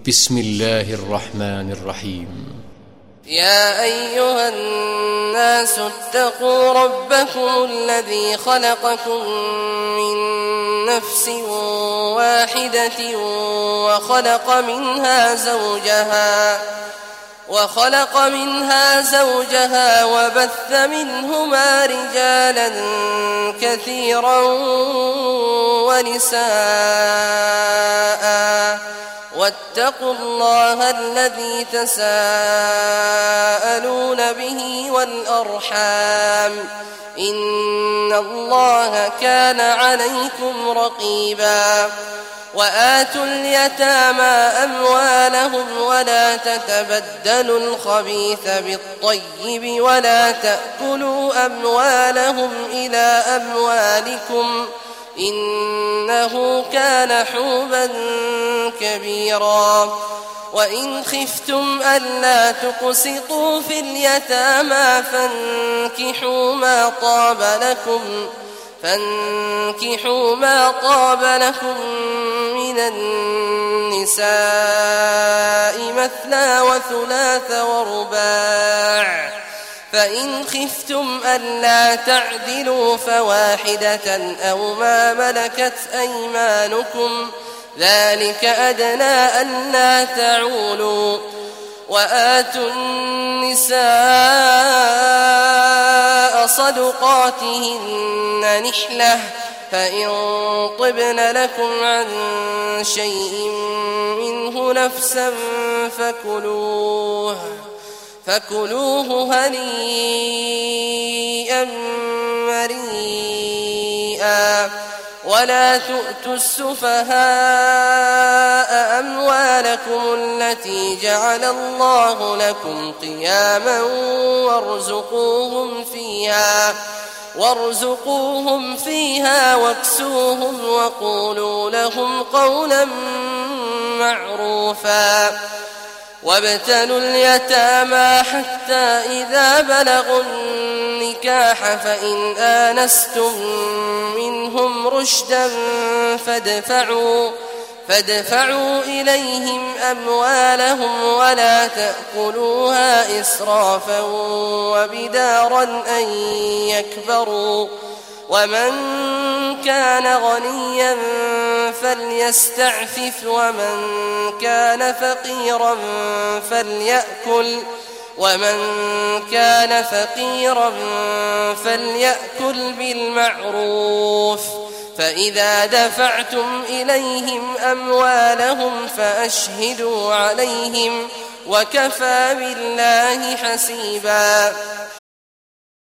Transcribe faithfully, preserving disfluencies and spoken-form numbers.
بسم الله الرحمن الرحيم. يا أيها الناس اتقوا ربكم الذي خلقكم من نفس واحدة وخلق منها زوجها وخلق منها زوجها وبث منهما رجالا كثيرا ونساء، واتقوا الله الذي تساءلون به والأرحام، إن الله كان عليكم رقيبا. وآتوا اليتامى أموالهم ولا تتبدلوا الخبيث بالطيب ولا تأكلوا أموالهم إلى أموالكم إنه كان حوبا كبيرا. وإن خفتم ألا تقسطوا في اليتامى فانكحوا ما طاب لكم فانكحوا ما طاب لكم من النساء مثنى وثلاث ورباع، فإن خفتم ألا تعدلوا فواحدة أو ما ملكت أيمانكم ذلك أدنى ألا تعولوا. وآتوا النساء صدقاتهن نحلة، فإن طبن لكم عن شيء منه نفسا فكلوه فكلوه هنيئا مريئا. ولا تؤتوا السفهاء أموالكم التي جعل الله لكم قياما وارزقوهم فيها وارزقوهم فيها واكسوهم وقولوا لهم قولا معروفا. وابتلوا اليتامى حتى إذا بلغوا النكاح فإن آنستم منهم رشدا فادفعوا, فادفعوا إليهم أموالهم ولا تأكلوها إسرافا وبدارا أن يكبروا. ومن كان غنيا فليستعفف ومن كان فقيرا فليأكل ومن كان فقيرا فليأكل بالمعروف. فإذا دفعتم إليهم أموالهم فأشهدوا عليهم وكفى بالله حسيبا.